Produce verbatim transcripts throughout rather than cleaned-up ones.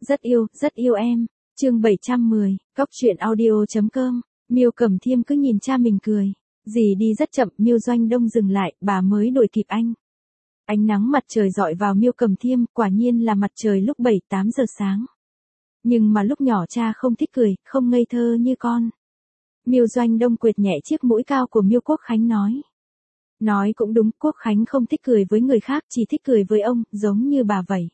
Rất yêu, rất yêu em. Chương bảy trăm mười, cóc truyện audio chấm com. Miêu Cẩm Thiêm cứ nhìn cha mình cười. Dì đi rất chậm, Miêu Doanh Đông dừng lại, bà mới đuổi kịp anh. Ánh nắng mặt trời rọi vào Miêu Cẩm Thiêm, quả nhiên là mặt trời lúc bảy tám giờ sáng. Nhưng mà lúc nhỏ cha không thích cười, không ngây thơ như con. Miêu Doanh Đông quệt nhẹ chiếc mũi cao của Miêu Quốc Khánh nói. Nói cũng đúng, Quốc Khánh không thích cười với người khác, chỉ thích cười với ông, giống như bà vậy.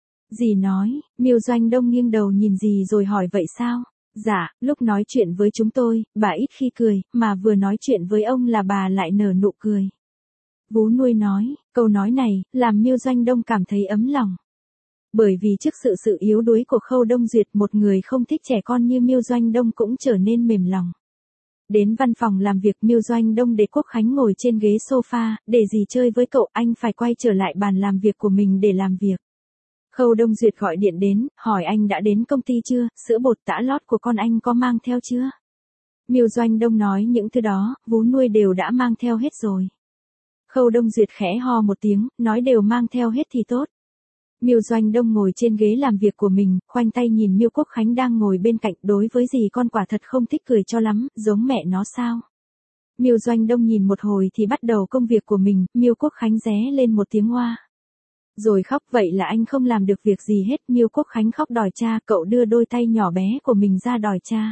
Dì nói, Miêu Doanh Đông nghiêng đầu nhìn dì rồi hỏi vậy sao? Dạ, lúc nói chuyện với chúng tôi, bà ít khi cười, mà vừa nói chuyện với ông là bà lại nở nụ cười. Vú nuôi nói, câu nói này, làm Miêu Doanh Đông cảm thấy ấm lòng. Bởi vì trước sự sự yếu đuối của Khâu Đông Duyệt, một người không thích trẻ con như Miêu Doanh Đông cũng trở nên mềm lòng. Đến văn phòng làm việc, Miêu Doanh Đông để Quốc Khánh ngồi trên ghế sofa, để dì chơi với cậu, anh phải quay trở lại bàn làm việc của mình để làm việc. Khâu Đông Duyệt gọi điện đến, hỏi anh đã đến công ty chưa, sữa bột tã lót của con anh có mang theo chưa? Miêu Doanh Đông nói những thứ đó, vú nuôi đều đã mang theo hết rồi. Khâu Đông Duyệt khẽ ho một tiếng, nói đều mang theo hết thì tốt. Miêu Doanh Đông ngồi trên ghế làm việc của mình, khoanh tay nhìn Miêu Quốc Khánh đang ngồi bên cạnh, đối với dì con quả thật không thích cười cho lắm, giống mẹ nó sao? Miêu Doanh Đông nhìn một hồi thì bắt đầu công việc của mình, Miêu Quốc Khánh ré lên một tiếng oa. Rồi khóc, vậy là anh không làm được việc gì hết. Miêu Quốc Khánh khóc đòi cha, cậu đưa đôi tay nhỏ bé của mình ra đòi cha.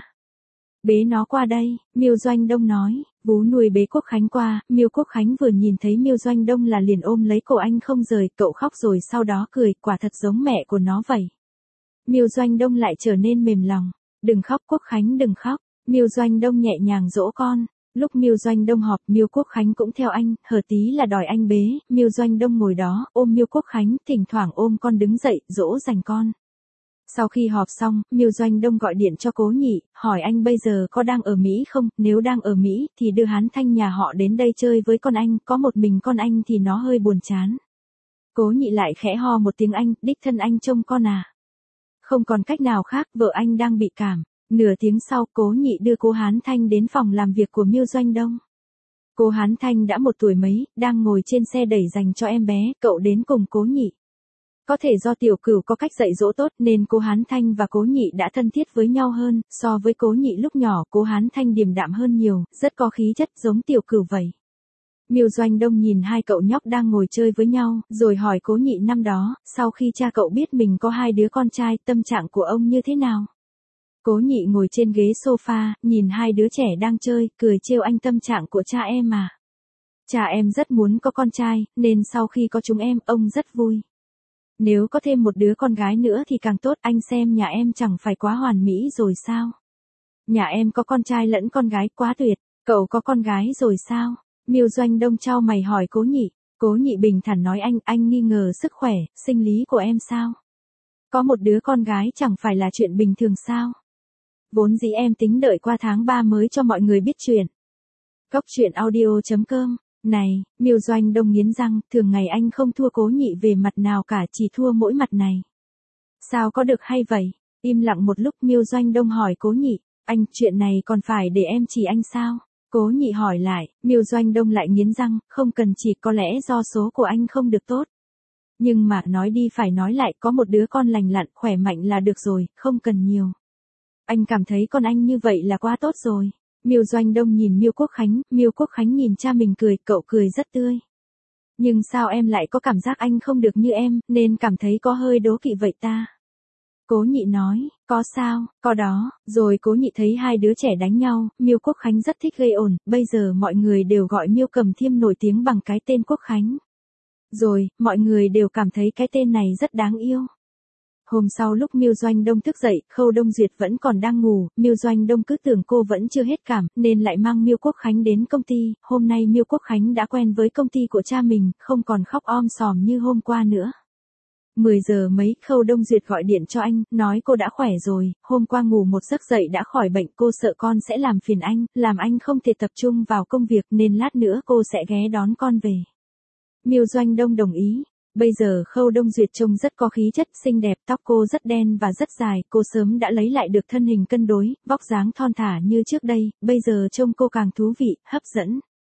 Bế nó qua đây, Miêu Doanh Đông nói. Vú nuôi bế Quốc Khánh qua, Miêu Quốc Khánh vừa nhìn thấy Miêu Doanh Đông là liền ôm lấy cổ anh không rời, cậu khóc rồi sau đó cười, quả thật giống mẹ của nó vậy. Miêu Doanh Đông lại trở nên mềm lòng. Đừng khóc Quốc Khánh, đừng khóc. Miêu Doanh Đông nhẹ nhàng dỗ con. Lúc Miêu Doanh Đông họp, Miêu Quốc Khánh cũng theo anh, hở tí là đòi anh bế. Miêu Doanh Đông ngồi đó, ôm Miêu Quốc Khánh, thỉnh thoảng ôm con đứng dậy, dỗ dành con. Sau khi họp xong, Miêu Doanh Đông gọi điện cho Cố Nhị, hỏi anh bây giờ có đang ở Mỹ không, nếu đang ở Mỹ thì đưa Hán Thanh nhà họ đến đây chơi với con anh, có một mình con anh thì nó hơi buồn chán. Cố Nhị lại khẽ ho một tiếng, anh, đích thân anh trông con à? Không còn cách nào khác, vợ anh đang bị cảm. Nửa tiếng sau, Cố Nhị đưa cô Hán Thanh đến phòng làm việc của Miêu Doanh Đông. Cô Hán Thanh đã một tuổi mấy, đang ngồi trên xe đẩy dành cho em bé, cậu đến cùng Cố Nhị. Có thể do Tiểu Cửu có cách dạy dỗ tốt nên cô Hán Thanh và Cố Nhị đã thân thiết với nhau hơn, so với Cố Nhị lúc nhỏ, cô Hán Thanh điềm đạm hơn nhiều, rất có khí chất giống Tiểu Cửu vậy. Miêu Doanh Đông nhìn hai cậu nhóc đang ngồi chơi với nhau, rồi hỏi Cố Nhị năm đó, sau khi cha cậu biết mình có hai đứa con trai, tâm trạng của ông như thế nào? Cố Nhị ngồi trên ghế sofa, nhìn hai đứa trẻ đang chơi, cười trêu anh, tâm trạng của cha em à. Cha em rất muốn có con trai, nên sau khi có chúng em, ông rất vui. Nếu có thêm một đứa con gái nữa thì càng tốt, anh xem nhà em chẳng phải quá hoàn mỹ rồi sao? Nhà em có con trai lẫn con gái, quá tuyệt. Cậu có con gái rồi sao? Miêu Doanh Đông chau mày hỏi Cố Nhị. Cố Nhị bình thản nói, anh, anh nghi ngờ sức khỏe, sinh lý của em sao? Có một đứa con gái chẳng phải là chuyện bình thường sao? Vốn dĩ em tính đợi qua tháng ba mới cho mọi người biết chuyện. Cóc truyện audio chấm com. Này, Miêu Doanh Đông nghiến răng, thường ngày anh không thua Cố Nhị về mặt nào cả, chỉ thua mỗi mặt này. Sao có được hay vậy? Im lặng một lúc, Miêu Doanh Đông hỏi Cố Nhị, anh, chuyện này còn phải để em chỉ anh sao? Cố Nhị hỏi lại, Miêu Doanh Đông lại nghiến răng, không cần chỉ, có lẽ do số của anh không được tốt. Nhưng mà nói đi phải nói lại, có một đứa con lành lặn, khỏe mạnh là được rồi, không cần nhiều. Anh cảm thấy con anh như vậy là quá tốt rồi. Miêu Doanh Đông nhìn Miêu Quốc Khánh, Miêu Quốc Khánh nhìn cha mình cười, cậu cười rất tươi. Nhưng sao em lại có cảm giác anh không được như em, nên cảm thấy có hơi đố kỵ vậy ta? Cố Nhị nói, có sao, có đó, rồi Cố Nhị thấy hai đứa trẻ đánh nhau, Miêu Quốc Khánh rất thích gây ồn, bây giờ mọi người đều gọi Miêu Cẩm Thiêm nổi tiếng bằng cái tên Quốc Khánh. Rồi, mọi người đều cảm thấy cái tên này rất đáng yêu. Hôm sau lúc Miêu Doanh Đông thức dậy, Khâu Đông Duyệt vẫn còn đang ngủ, Miêu Doanh Đông cứ tưởng cô vẫn chưa hết cảm, nên lại mang Miêu Quốc Khánh đến công ty. Hôm nay Miêu Quốc Khánh đã quen với công ty của cha mình, không còn khóc om sòm như hôm qua nữa. mười giờ mấy, Khâu Đông Duyệt gọi điện cho anh, nói cô đã khỏe rồi, hôm qua ngủ một giấc dậy đã khỏi bệnh, cô sợ con sẽ làm phiền anh, làm anh không thể tập trung vào công việc nên lát nữa cô sẽ ghé đón con về. Miêu Doanh Đông đồng ý. Bây giờ Khâu Đông Duyệt trông rất có khí chất, xinh đẹp, tóc cô rất đen và rất dài, cô sớm đã lấy lại được thân hình cân đối, vóc dáng thon thả như trước đây, bây giờ trông cô càng thú vị, hấp dẫn.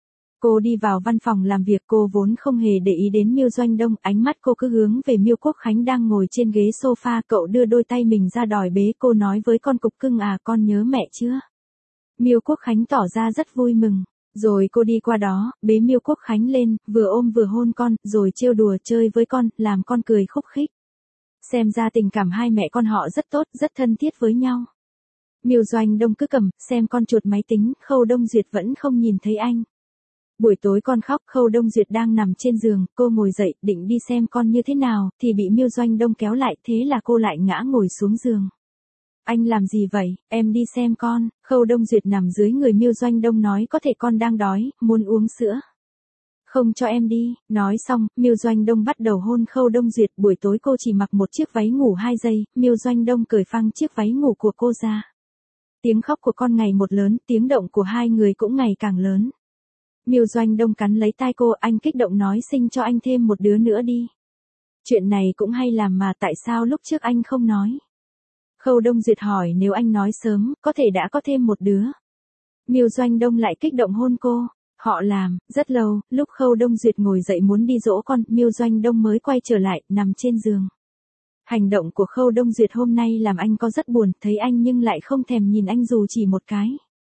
Cô đi vào văn phòng làm việc, cô vốn không hề để ý đến Miêu Doanh Đông, ánh mắt cô cứ hướng về Miêu Quốc Khánh đang ngồi trên ghế sofa, cậu đưa đôi tay mình ra đòi bế cô, nói với con cục cưng à, con nhớ mẹ chưa? Miêu Quốc Khánh tỏ ra rất vui mừng, rồi cô đi qua đó, bế Miêu Quốc Khánh lên, vừa ôm vừa hôn con, rồi trêu đùa chơi với con, làm con cười khúc khích. Xem ra tình cảm hai mẹ con họ rất tốt, rất thân thiết với nhau. Miêu Doanh Đông cứ cầm, xem con chuột máy tính, Khâu Đông Duyệt vẫn không nhìn thấy anh. Buổi tối con khóc, Khâu Đông Duyệt đang nằm trên giường, cô ngồi dậy, định đi xem con như thế nào, thì bị Miêu Doanh Đông kéo lại, thế là cô lại ngã ngồi xuống giường. Anh làm gì vậy, em đi xem con. Khâu Đông Duyệt nằm dưới người Miêu Doanh Đông nói, có thể con đang đói, muốn uống sữa. Không cho em đi. Nói xong, Miêu Doanh Đông bắt đầu hôn Khâu Đông Duyệt. Buổi tối cô chỉ mặc một chiếc váy ngủ hai giây, Miêu Doanh Đông cởi phăng chiếc váy ngủ của cô ra. Tiếng khóc của con ngày một lớn, tiếng động của hai người cũng ngày càng lớn. Miêu Doanh Đông cắn lấy tai cô, anh kích động nói, sinh cho anh thêm một đứa nữa đi. Chuyện này cũng hay làm mà, tại sao lúc trước anh không nói? Khâu Đông Duyệt hỏi, nếu anh nói sớm, có thể đã có thêm một đứa. Miêu Doanh Đông lại kích động hôn cô. Họ làm, rất lâu, lúc Khâu Đông Duyệt ngồi dậy muốn đi dỗ con, Miêu Doanh Đông mới quay trở lại, nằm trên giường. Hành động của Khâu Đông Duyệt hôm nay làm anh có rất buồn, thấy anh nhưng lại không thèm nhìn anh dù chỉ một cái.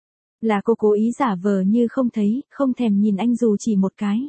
Là cô cố ý giả vờ như không thấy, không thèm nhìn anh dù chỉ một cái.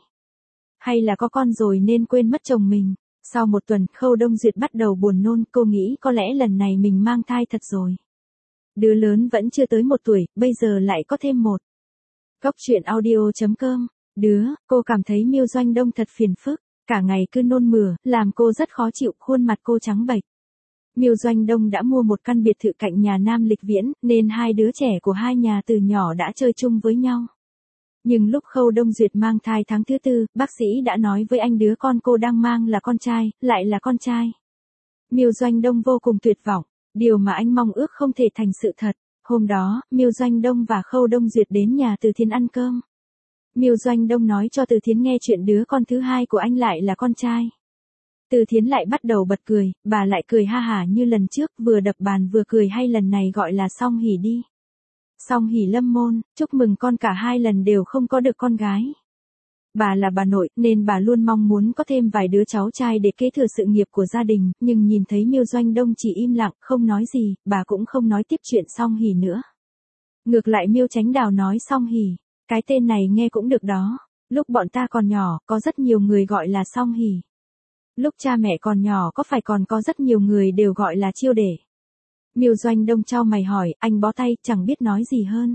Hay là có con rồi nên quên mất chồng mình. Sau một tuần, Khâu Đông Duyệt bắt đầu buồn nôn, cô nghĩ có lẽ lần này mình mang thai thật rồi. Đứa lớn vẫn chưa tới một tuổi, bây giờ lại có thêm một. Góc truyện audio chấm com. Đứa, cô cảm thấy Miêu Doanh Đông thật phiền phức, cả ngày cứ nôn mửa, làm cô rất khó chịu, khuôn mặt cô trắng bệch. Miêu Doanh Đông đã mua một căn biệt thự cạnh nhà Nam Lịch Viễn, nên hai đứa trẻ của hai nhà từ nhỏ đã chơi chung với nhau. Nhưng lúc Khâu Đông Duyệt mang thai tháng thứ tư, bác sĩ đã nói với anh đứa con cô đang mang là con trai, lại là con trai. Miêu Doanh Đông vô cùng tuyệt vọng, điều mà anh mong ước không thể thành sự thật. Hôm đó, Miêu Doanh Đông và Khâu Đông Duyệt đến nhà Từ Thiến ăn cơm. Miêu Doanh Đông nói cho Từ Thiến nghe chuyện đứa con thứ hai của anh lại là con trai. Từ Thiến lại bắt đầu bật cười, bà lại cười ha hả như lần trước, vừa đập bàn vừa cười, hay lần này gọi là song hỉ đi. Song hỉ lâm môn, chúc mừng con, cả hai lần đều không có được con gái. Bà là bà nội, nên bà luôn mong muốn có thêm vài đứa cháu trai để kế thừa sự nghiệp của gia đình, nhưng nhìn thấy Miêu Doanh Đông chỉ im lặng, không nói gì, bà cũng không nói tiếp chuyện song hỉ nữa. Ngược lại Miêu Chánh Đào nói, song hỉ, cái tên này nghe cũng được đó. Lúc bọn ta còn nhỏ, có rất nhiều người gọi là song hỉ. Lúc cha mẹ còn nhỏ có phải còn có rất nhiều người đều gọi là chiêu để. Miêu Doanh Đông chau mày hỏi, anh bó tay, chẳng biết nói gì hơn.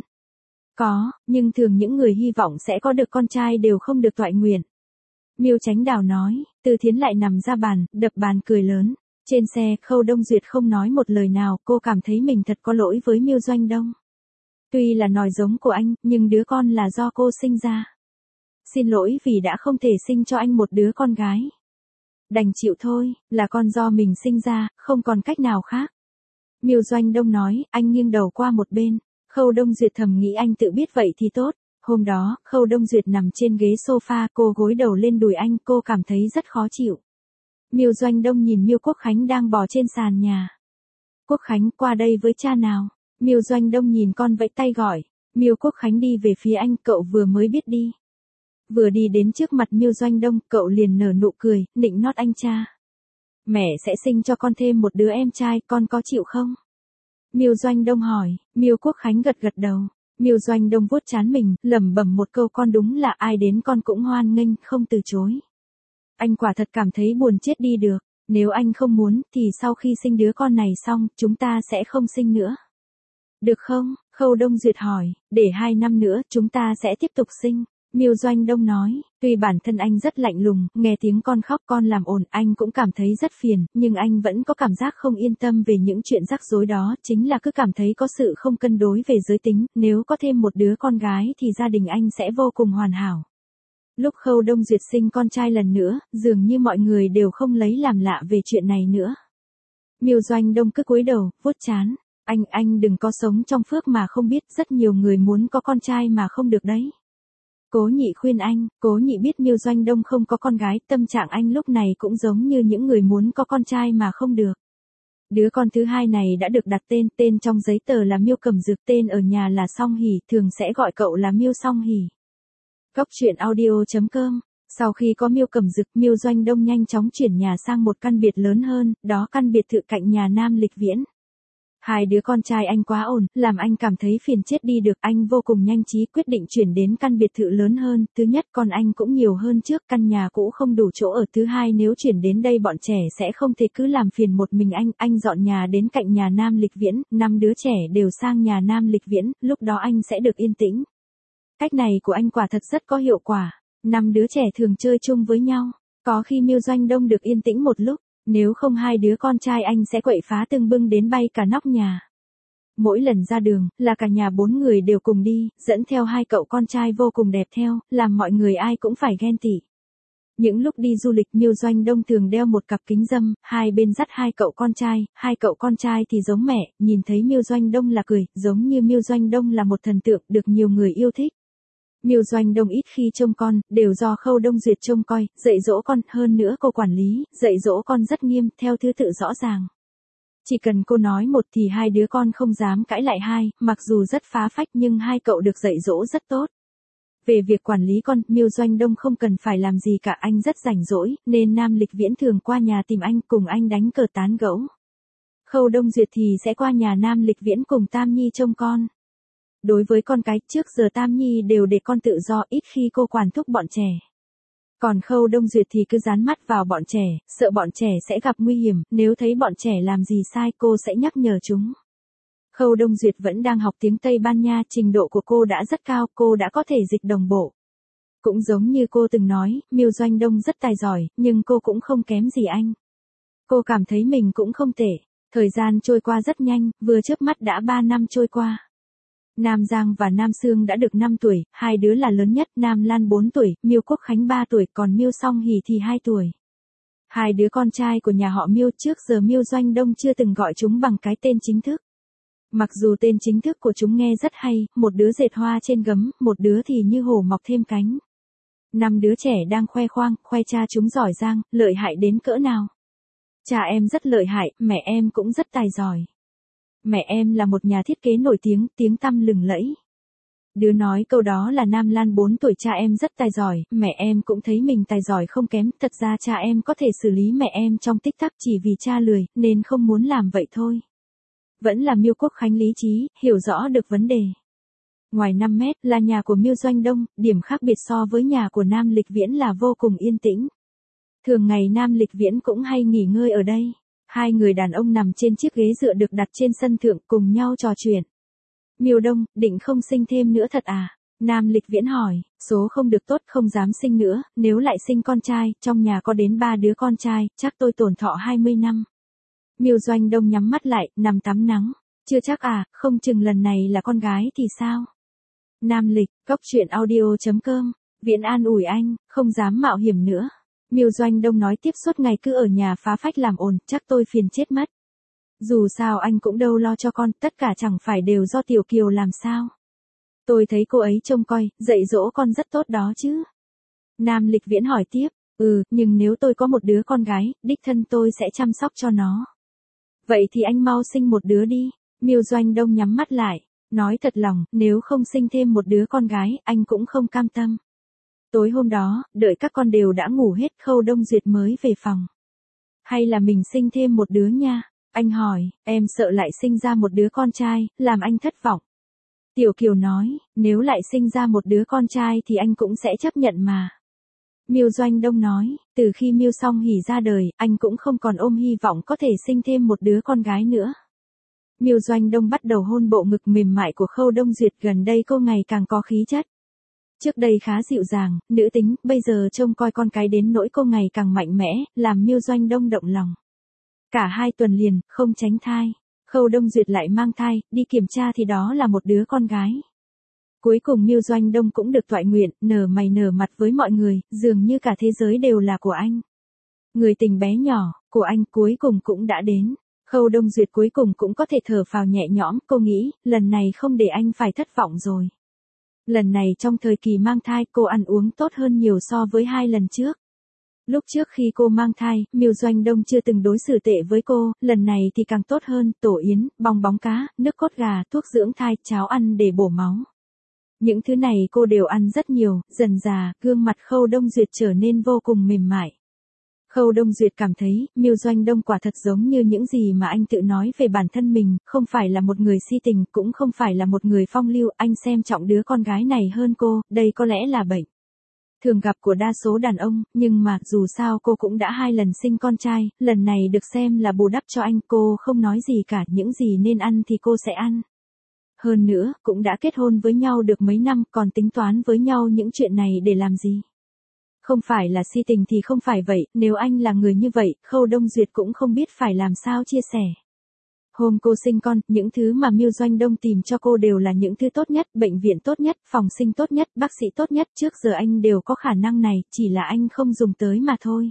Có, nhưng thường những người hy vọng sẽ có được con trai đều không được toại nguyện. Miêu Chánh Đào nói. Từ Thiến lại nằm ra bàn, đập bàn cười lớn. Trên xe, Khâu Đông Duyệt không nói một lời nào, cô cảm thấy mình thật có lỗi với Miêu Doanh Đông. Tuy là nòi giống của anh, nhưng đứa con là do cô sinh ra. Xin lỗi vì đã không thể sinh cho anh một đứa con gái. Đành chịu thôi, là con do mình sinh ra, không còn cách nào khác. Miêu Doanh Đông nói, anh nghiêng đầu qua một bên. Khâu Đông Duyệt thầm nghĩ anh tự biết vậy thì tốt. Hôm đó, Khâu Đông Duyệt nằm trên ghế sofa, cô gối đầu lên đùi anh, cô cảm thấy rất khó chịu. Miêu Doanh Đông nhìn Miêu Quốc Khánh đang bò trên sàn nhà. Quốc Khánh, qua đây với cha nào. Miêu Doanh Đông nhìn con vẫy tay gọi. Miêu Quốc Khánh đi về phía anh, cậu vừa mới biết đi. Vừa đi đến trước mặt Miêu Doanh Đông, cậu liền nở nụ cười, nịnh nót anh cha. Mẹ sẽ sinh cho con thêm một đứa em trai, con có chịu không? Miêu Doanh Đông hỏi. Miêu Quốc Khánh gật gật đầu. Miêu Doanh Đông vuốt trán mình, lẩm bẩm một câu, con đúng là ai đến con cũng hoan nghênh, không từ chối. Anh quả thật cảm thấy buồn chết đi được. Nếu anh không muốn, thì sau khi sinh đứa con này xong, chúng ta sẽ không sinh nữa. Được không? Khâu Đông Duyệt hỏi. Để hai năm nữa, chúng ta sẽ tiếp tục sinh. Miêu Doanh Đông nói, tuy bản thân anh rất lạnh lùng, nghe tiếng con khóc con làm ồn, anh cũng cảm thấy rất phiền, nhưng anh vẫn có cảm giác không yên tâm về những chuyện rắc rối đó, chính là cứ cảm thấy có sự không cân đối về giới tính, nếu có thêm một đứa con gái thì gia đình anh sẽ vô cùng hoàn hảo. Lúc Khâu Đông Duyệt sinh con trai lần nữa, dường như mọi người đều không lấy làm lạ về chuyện này nữa. Miêu Doanh Đông cứ cúi đầu, vuốt trán, anh, anh đừng có sống trong phước mà không biết, rất nhiều người muốn có con trai mà không được đấy. Cố Nhị khuyên anh, Cố Nhị biết Miêu Doanh Đông không có con gái, tâm trạng anh lúc này cũng giống như những người muốn có con trai mà không được. Đứa con thứ hai này đã được đặt tên, tên trong giấy tờ là Miêu Cẩm Dược, tên ở nhà là Song Hỉ, thường sẽ gọi cậu là Miêu Song Hỉ. Cóc truyện audio chấm com. Sau khi có Miêu Cẩm Dực, Miêu Doanh Đông nhanh chóng chuyển nhà sang một căn biệt lớn hơn, đó căn biệt thự cạnh nhà Nam Lịch Viễn. Hai đứa con trai anh quá ồn, làm anh cảm thấy phiền chết đi được, anh vô cùng nhanh trí quyết định chuyển đến căn biệt thự lớn hơn, thứ nhất con anh cũng nhiều hơn trước, căn nhà cũ không đủ chỗ ở, thứ hai nếu chuyển đến đây bọn trẻ sẽ không thể cứ làm phiền một mình anh, anh dọn nhà đến cạnh nhà Nam Lịch Viễn, năm đứa trẻ đều sang nhà Nam Lịch Viễn, lúc đó anh sẽ được yên tĩnh. Cách này của anh quả thật rất có hiệu quả, năm đứa trẻ thường chơi chung với nhau, có khi Miêu Doanh Đông được yên tĩnh một lúc. Nếu không hai đứa con trai anh sẽ quậy phá tưng bưng đến bay cả nóc nhà. Mỗi lần ra đường, là cả nhà bốn người đều cùng đi, dẫn theo hai cậu con trai vô cùng đẹp theo, làm mọi người ai cũng phải ghen tị. Những lúc đi du lịch Miêu Doanh Đông thường đeo một cặp kính râm, hai bên dắt hai cậu con trai, hai cậu con trai thì giống mẹ, nhìn thấy Miêu Doanh Đông là cười, giống như Miêu Doanh Đông là một thần tượng được nhiều người yêu thích. Miêu Doanh Đông ít khi trông con, đều do Khâu Đông Duyệt trông coi, dạy dỗ con, hơn nữa cô quản lý, dạy dỗ con rất nghiêm, theo thứ tự rõ ràng. Chỉ cần cô nói một thì hai đứa con không dám cãi lại hai, mặc dù rất phá phách nhưng hai cậu được dạy dỗ rất tốt. Về việc quản lý con, Miêu Doanh Đông không cần phải làm gì cả, anh rất rảnh rỗi, nên Nam Lịch Viễn thường qua nhà tìm anh, cùng anh đánh cờ tán gẫu. Khâu Đông Duyệt thì sẽ qua nhà Nam Lịch Viễn cùng Tam Nhi trông con. Đối với con cái, trước giờ Tam Nhi đều để con tự do, ít khi cô quản thúc bọn trẻ. Còn Khâu Đông Duyệt thì cứ dán mắt vào bọn trẻ, sợ bọn trẻ sẽ gặp nguy hiểm, nếu thấy bọn trẻ làm gì sai cô sẽ nhắc nhở chúng. Khâu Đông Duyệt vẫn đang học tiếng Tây Ban Nha, trình độ của cô đã rất cao, cô đã có thể dịch đồng bộ. Cũng giống như cô từng nói, Miêu Doanh Đông rất tài giỏi, nhưng cô cũng không kém gì anh. Cô cảm thấy mình cũng không tệ. Thời gian trôi qua rất nhanh, vừa chớp mắt đã ba năm trôi qua. Nam Giang và Nam Sương đã được năm tuổi, hai đứa là lớn nhất, Nam Lan bốn tuổi, Miêu Quốc Khánh ba tuổi, còn Miêu Song Hỷ thì hai tuổi. Hai đứa con trai của nhà họ Miêu, trước giờ Miêu Doanh Đông chưa từng gọi chúng bằng cái tên chính thức. Mặc dù tên chính thức của chúng nghe rất hay, một đứa dệt hoa trên gấm, một đứa thì như hổ mọc thêm cánh. Năm đứa trẻ đang khoe khoang, khoe cha chúng giỏi giang, lợi hại đến cỡ nào. Cha em rất lợi hại, mẹ em cũng rất tài giỏi. Mẹ em là một nhà thiết kế nổi tiếng, tiếng tăm lừng lẫy. Đứa nói câu đó là Nam Lan bốn tuổi, cha em rất tài giỏi, mẹ em cũng thấy mình tài giỏi không kém, thật ra cha em có thể xử lý mẹ em trong tích tắc, chỉ vì cha lười, nên không muốn làm vậy thôi. Vẫn là Miêu Quốc Khánh lý trí, hiểu rõ được vấn đề. Ngoài năm mét là nhà của Miêu Doanh Đông, điểm khác biệt so với nhà của Nam Lịch Viễn là vô cùng yên tĩnh. Thường ngày Nam Lịch Viễn cũng hay nghỉ ngơi ở đây. Hai người đàn ông nằm trên chiếc ghế dựa được đặt trên sân thượng cùng nhau trò chuyện. Miêu Đông, định không sinh thêm nữa thật à? Nam Lịch Viễn hỏi, số không được tốt không dám sinh nữa, nếu lại sinh con trai, trong nhà có đến ba đứa con trai, chắc tôi tổn thọ hai mươi năm. Miêu Doanh Đông nhắm mắt lại, nằm tắm nắng. Chưa chắc à, không chừng lần này là con gái thì sao? Nam Lịch, cóc truyện audio chấm com, Viễn an ủi anh, không dám mạo hiểm nữa. Miêu Doanh Đông nói tiếp, suốt ngày cứ ở nhà phá phách làm ồn, chắc tôi phiền chết mất. Dù sao anh cũng đâu lo cho con, tất cả chẳng phải đều do Tiểu Kiều làm sao. Tôi thấy cô ấy trông coi, dạy dỗ con rất tốt đó chứ. Nam Lịch Viễn hỏi tiếp, ừ, nhưng nếu tôi có một đứa con gái, đích thân tôi sẽ chăm sóc cho nó. Vậy thì anh mau sinh một đứa đi. Miêu Doanh Đông nhắm mắt lại, nói thật lòng, nếu không sinh thêm một đứa con gái, anh cũng không cam tâm. Tối hôm đó, đợi các con đều đã ngủ hết, Khâu Đông Duyệt mới về phòng. Hay là mình sinh thêm một đứa nha? Anh hỏi, em sợ lại sinh ra một đứa con trai, làm anh thất vọng. Tiểu Kiều nói, nếu lại sinh ra một đứa con trai thì anh cũng sẽ chấp nhận mà. Miêu Doanh Đông nói, từ khi Miêu Song Hỷ ra đời, anh cũng không còn ôm hy vọng có thể sinh thêm một đứa con gái nữa. Miêu Doanh Đông bắt đầu hôn bộ ngực mềm mại của Khâu Đông Duyệt, gần đây cô ngày càng có khí chất. Trước đây khá dịu dàng, nữ tính, bây giờ trông coi con cái đến nỗi cô ngày càng mạnh mẽ, làm Miêu Doanh Đông động lòng. Cả hai tuần liền, không tránh thai. Khâu Đông Duyệt lại mang thai, đi kiểm tra thì đó là một đứa con gái. Cuối cùng Miêu Doanh Đông cũng được toại nguyện, nở mày nở mặt với mọi người, dường như cả thế giới đều là của anh. Người tình bé nhỏ, của anh cuối cùng cũng đã đến. Khâu Đông Duyệt cuối cùng cũng có thể thở phào nhẹ nhõm, cô nghĩ, lần này không để anh phải thất vọng rồi. Lần này trong thời kỳ mang thai cô ăn uống tốt hơn nhiều so với hai lần trước. Lúc trước khi cô mang thai, Miêu Doanh Đông chưa từng đối xử tệ với cô, lần này thì càng tốt hơn, tổ yến, bong bóng cá, nước cốt gà, thuốc dưỡng thai, cháo ăn để bổ máu. Những thứ này cô đều ăn rất nhiều, dần dà, gương mặt Khâu Đông Duyệt trở nên vô cùng mềm mại. Khâu Đông Duyệt cảm thấy, Miêu Doanh Đông quả thật giống như những gì mà anh tự nói về bản thân mình, không phải là một người si tình, cũng không phải là một người phong lưu, anh xem trọng đứa con gái này hơn cô, đây có lẽ là bệnh thường gặp của đa số đàn ông, nhưng mà, dù sao cô cũng đã hai lần sinh con trai, lần này được xem là bù đắp cho anh, cô không nói gì cả, những gì nên ăn thì cô sẽ ăn. Hơn nữa, cũng đã kết hôn với nhau được mấy năm, còn tính toán với nhau những chuyện này để làm gì? Không phải là si tình thì không phải vậy, nếu anh là người như vậy, Khâu Đông Duyệt cũng không biết phải làm sao chia sẻ. Hôm cô sinh con, những thứ mà Miêu Doanh Đông tìm cho cô đều là những thứ tốt nhất, bệnh viện tốt nhất, phòng sinh tốt nhất, bác sĩ tốt nhất, trước giờ anh đều có khả năng này, chỉ là anh không dùng tới mà thôi.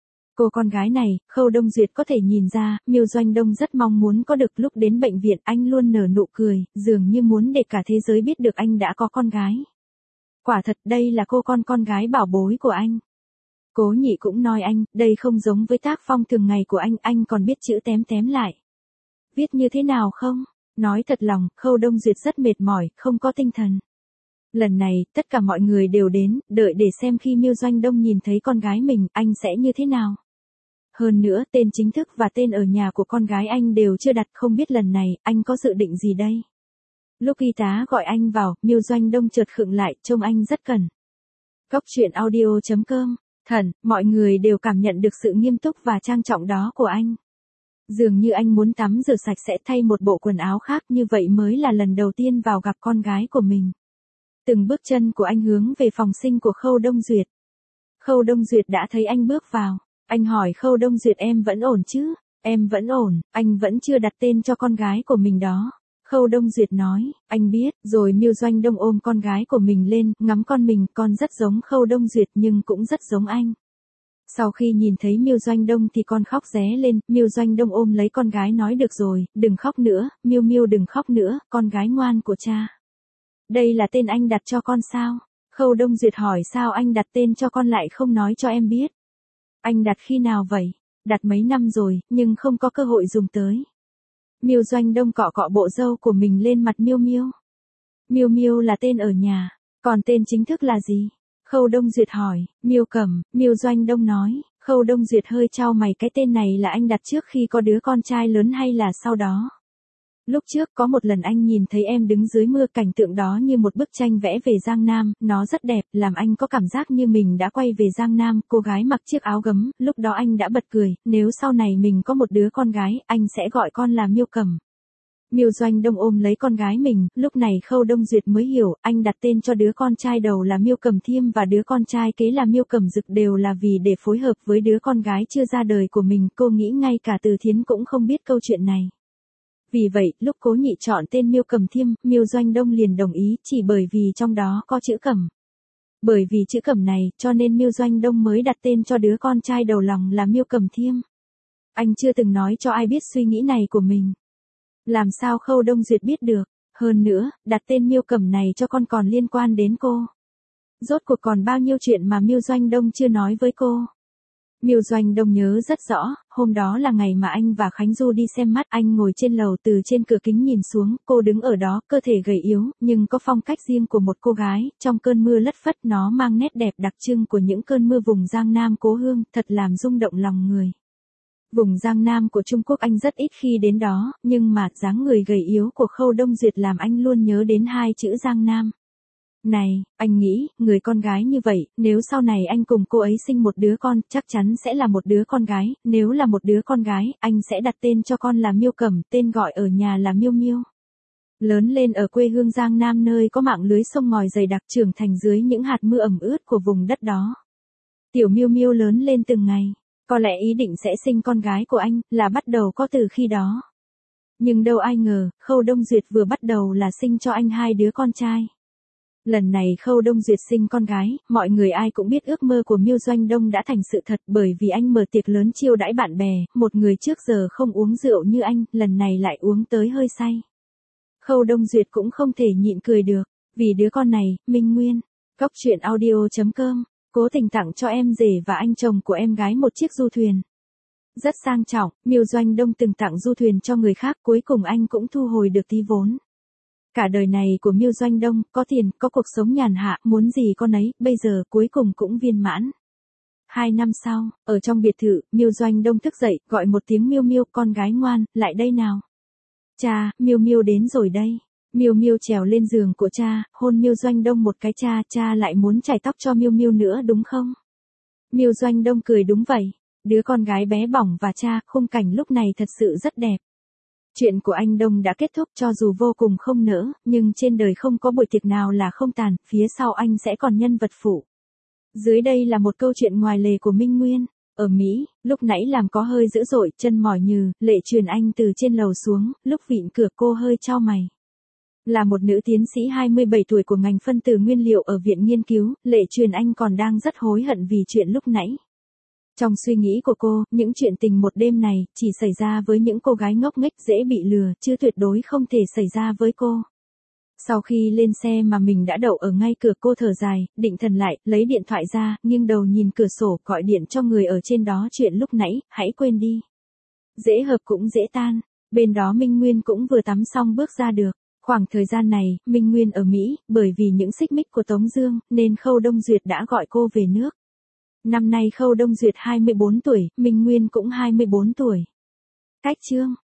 Cô con gái này, Khâu Đông Duyệt có thể nhìn ra, Miêu Doanh Đông rất mong muốn có được, lúc đến bệnh viện anh luôn nở nụ cười, dường như muốn để cả thế giới biết được anh đã có con gái. Quả thật đây là cô con con gái bảo bối của anh. Cố Nhị cũng nói anh, đây không giống với tác phong thường ngày của anh, anh còn biết chữ tém tém lại. Viết như thế nào không? Nói thật lòng, Khâu Đông Duyệt rất mệt mỏi, không có tinh thần. Lần này, tất cả mọi người đều đến, đợi để xem khi Miêu Doanh Đông nhìn thấy con gái mình, anh sẽ như thế nào. Hơn nữa, tên chính thức và tên ở nhà của con gái anh đều chưa đặt, không biết lần này, anh có dự định gì đây? Lúc y tá gọi anh vào, Miêu Doanh Đông chợt khựng lại, trông anh rất cẩn. Cốc truyện audio chấm com, thần, mọi người đều cảm nhận được sự nghiêm túc và trang trọng đó của anh. Dường như anh muốn tắm rửa sạch sẽ thay một bộ quần áo khác, như vậy mới là lần đầu tiên vào gặp con gái của mình. Từng bước chân của anh hướng về phòng sinh của Khâu Đông Duyệt. Khâu Đông Duyệt đã thấy anh bước vào. Anh hỏi Khâu Đông Duyệt em vẫn ổn chứ? Em vẫn ổn, anh vẫn chưa đặt tên cho con gái của mình đó. Khâu Đông Duyệt nói, anh biết, rồi Miêu Doanh Đông ôm con gái của mình lên, ngắm con mình, con rất giống Khâu Đông Duyệt nhưng cũng rất giống anh. Sau khi nhìn thấy Miêu Doanh Đông thì con khóc ré lên, Miêu Doanh Đông ôm lấy con gái nói được rồi, đừng khóc nữa, Miêu Miêu đừng khóc nữa, con gái ngoan của cha. Đây là tên anh đặt cho con sao? Khâu Đông Duyệt hỏi sao anh đặt tên cho con lại không nói cho em biết. Anh đặt khi nào vậy? Đặt mấy năm rồi, nhưng không có cơ hội dùng tới. Miêu Doanh Đông cọ cọ bộ râu của mình lên mặt Miêu Miêu. Miêu Miêu là tên ở nhà, còn tên chính thức là gì? Khâu Đông Duyệt hỏi, Miêu Cẩm, Miêu Doanh Đông nói, Khâu Đông Duyệt hơi chau mày, cái tên này là anh đặt trước khi có đứa con trai lớn hay là sau đó? Lúc trước có một lần anh nhìn thấy em đứng dưới mưa, cảnh tượng đó như một bức tranh vẽ về Giang Nam, nó rất đẹp, làm anh có cảm giác như mình đã quay về Giang Nam, cô gái mặc chiếc áo gấm, lúc đó anh đã bật cười, nếu sau này mình có một đứa con gái, anh sẽ gọi con là Miêu Cẩm. Miêu Doanh Đông ôm lấy con gái mình, lúc này Khâu Đông Duyệt mới hiểu, anh đặt tên cho đứa con trai đầu là Miêu Cẩm Thiêm và đứa con trai kế là Miêu Cẩm Dực đều là vì để phối hợp với đứa con gái chưa ra đời của mình, cô nghĩ ngay cả Từ Thiến cũng không biết câu chuyện này. Vì vậy, lúc Cố Nhị chọn tên Miêu Cẩm Thiêm, Miêu Doanh Đông liền đồng ý, chỉ bởi vì trong đó có chữ Cẩm. Bởi vì chữ Cẩm này, cho nên Miêu Doanh Đông mới đặt tên cho đứa con trai đầu lòng là Miêu Cẩm Thiêm. Anh chưa từng nói cho ai biết suy nghĩ này của mình. Làm sao Khâu Đông Duyệt biết được? Hơn nữa, đặt tên Miêu Cẩm này cho con còn liên quan đến cô. Rốt cuộc còn bao nhiêu chuyện mà Miêu Doanh Đông chưa nói với cô. Miêu Doanh Đông nhớ rất rõ, hôm đó là ngày mà anh và Khánh Du đi xem mắt, anh ngồi trên lầu từ trên cửa kính nhìn xuống, cô đứng ở đó, cơ thể gầy yếu, nhưng có phong cách riêng của một cô gái, trong cơn mưa lất phất nó mang nét đẹp đặc trưng của những cơn mưa vùng Giang Nam cố hương, thật làm rung động lòng người. Vùng Giang Nam của Trung Quốc anh rất ít khi đến đó, nhưng mà dáng người gầy yếu của Khâu Đông Duyệt làm anh luôn nhớ đến hai chữ Giang Nam. Này, anh nghĩ, người con gái như vậy, nếu sau này anh cùng cô ấy sinh một đứa con, chắc chắn sẽ là một đứa con gái, nếu là một đứa con gái, anh sẽ đặt tên cho con là Miêu Cẩm, tên gọi ở nhà là Miêu Miêu. Lớn lên ở quê hương Giang Nam nơi có mạng lưới sông ngòi dày đặc, trưởng thành dưới những hạt mưa ẩm ướt của vùng đất đó. Tiểu Miêu Miêu lớn lên từng ngày, có lẽ ý định sẽ sinh con gái của anh, là bắt đầu có từ khi đó. Nhưng đâu ai ngờ, Khâu Đông Duyệt vừa bắt đầu là sinh cho anh hai đứa con trai. Lần này Khâu Đông Duyệt sinh con gái, mọi người ai cũng biết ước mơ của Miêu Doanh Đông đã thành sự thật, bởi vì anh mở tiệc lớn chiêu đãi bạn bè, một người trước giờ không uống rượu như anh, lần này lại uống tới hơi say. Khâu Đông Duyệt cũng không thể nhịn cười được, vì đứa con này, Minh Nguyên. Cốc truyện audio chấm com, cố tình tặng cho em rể và anh chồng của em gái một chiếc du thuyền. Rất sang trọng, Miêu Doanh Đông từng tặng du thuyền cho người khác, cuối cùng anh cũng thu hồi được tí vốn. Cả đời này của Miêu Doanh Đông, có tiền, có cuộc sống nhàn hạ, muốn gì con ấy, bây giờ cuối cùng cũng viên mãn. Hai năm sau, ở trong biệt thự, Miêu Doanh Đông thức dậy, gọi một tiếng Miêu Miêu, con gái ngoan, lại đây nào. Cha, Miêu Miêu đến rồi đây. Miêu Miêu trèo lên giường của cha, hôn Miêu Doanh Đông một cái. Cha, cha lại muốn chải tóc cho Miêu Miêu nữa đúng không? Miêu Doanh Đông cười đúng vậy. Đứa con gái bé bỏng và cha, khung cảnh lúc này thật sự rất đẹp. Chuyện của anh Đông đã kết thúc cho dù vô cùng không nỡ, nhưng trên đời không có buổi tiệc nào là không tàn, phía sau anh sẽ còn nhân vật phụ. Dưới đây là một câu chuyện ngoài lề của Minh Nguyên. Ở Mỹ, lúc nãy làm có hơi dữ dội, chân mỏi nhừ, Lệ Truyền Anh từ trên lầu xuống, lúc vịn cửa cô hơi chau mày. Là một nữ tiến sĩ hai mươi bảy tuổi của ngành phân tử nguyên liệu ở viện nghiên cứu, Lệ Truyền Anh còn đang rất hối hận vì chuyện lúc nãy. Trong suy nghĩ của cô, những chuyện tình một đêm này, chỉ xảy ra với những cô gái ngốc nghếch dễ bị lừa, chứ tuyệt đối không thể xảy ra với cô. Sau khi lên xe mà mình đã đậu ở ngay cửa, cô thở dài, định thần lại, lấy điện thoại ra, nghiêng đầu nhìn cửa sổ, gọi điện cho người ở trên đó chuyện lúc nãy, hãy quên đi. Dễ hợp cũng dễ tan. Bên đó Minh Nguyên cũng vừa tắm xong bước ra được. Khoảng thời gian này, Minh Nguyên ở Mỹ, bởi vì những xích mích của Tống Dương, nên Khâu Đông Duyệt đã gọi cô về nước. Năm nay Khâu Đông Duyệt hai mươi bốn tuổi, Minh Nguyên cũng hai mươi bốn tuổi. Cách chương